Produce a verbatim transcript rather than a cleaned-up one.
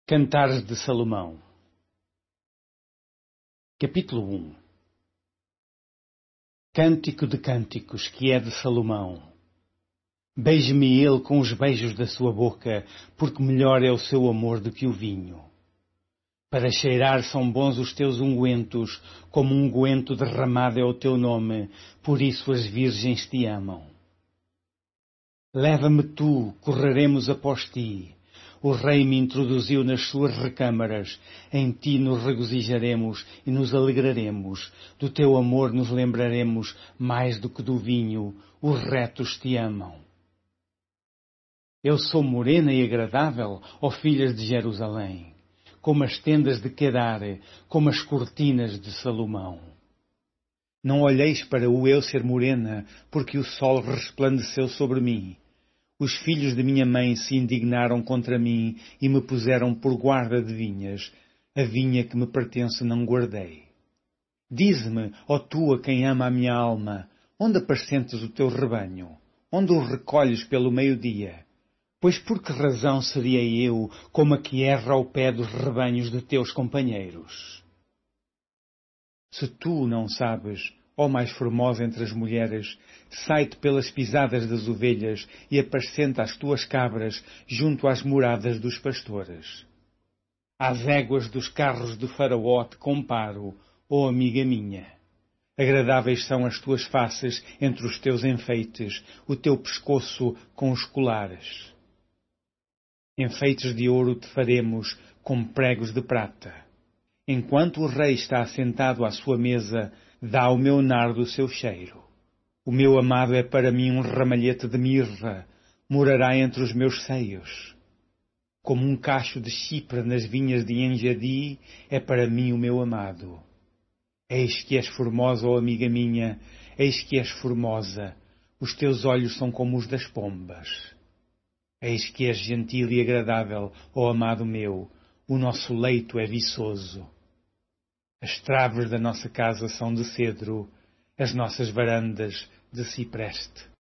Cantares de Salomão. Capítulo um. Cântico de cânticos, que é de Salomão. Beije-me ele com os beijos da sua boca, porque melhor é o seu amor do que o vinho. Para cheirar são bons os teus ungüentos, como um unguento derramado é o teu nome, por isso as virgens te amam. Leva-me tu, correremos após ti. O rei me introduziu nas suas recâmaras, em ti nos regozijaremos e nos alegraremos, do teu amor nos lembraremos mais do que do vinho, os retos te amam. Eu sou morena e agradável, ó filhas de Jerusalém, como as tendas de Quedar, como as cortinas de Salomão. Não olheis para o eu ser morena, porque o sol resplandeceu sobre mim. Os filhos de minha mãe se indignaram contra mim e me puseram por guarda de vinhas. A vinha que me pertence não guardei. Dize-me, ó tu a quem ama a minha alma, onde apascentas o teu rebanho? Onde o recolhes pelo meio-dia? Pois por que razão seria eu como a que erra ao pé dos rebanhos de teus companheiros? Se tu não sabes, ó mais formosa entre as mulheres, sai-te pelas pisadas das ovelhas e apascenta as tuas cabras junto às moradas dos pastores. Às éguas dos carros do faraó te comparo, ó amiga minha. Agradáveis são as tuas faces entre os teus enfeites, o teu pescoço com os colares. Enfeites de ouro te faremos com pregos de prata. Enquanto o rei está assentado à sua mesa, dá ao meu nardo o seu cheiro. O meu amado é para mim um ramalhete de mirra, morará entre os meus seios. Como um cacho de Chipre nas vinhas de Enjadi, é para mim o meu amado. Eis que és formosa, ó amiga minha, eis que és formosa, os teus olhos são como os das pombas. Eis que és gentil e agradável, ó amado meu, o nosso leito é viçoso. As traves da nossa casa são de cedro, as nossas varandas de cipreste.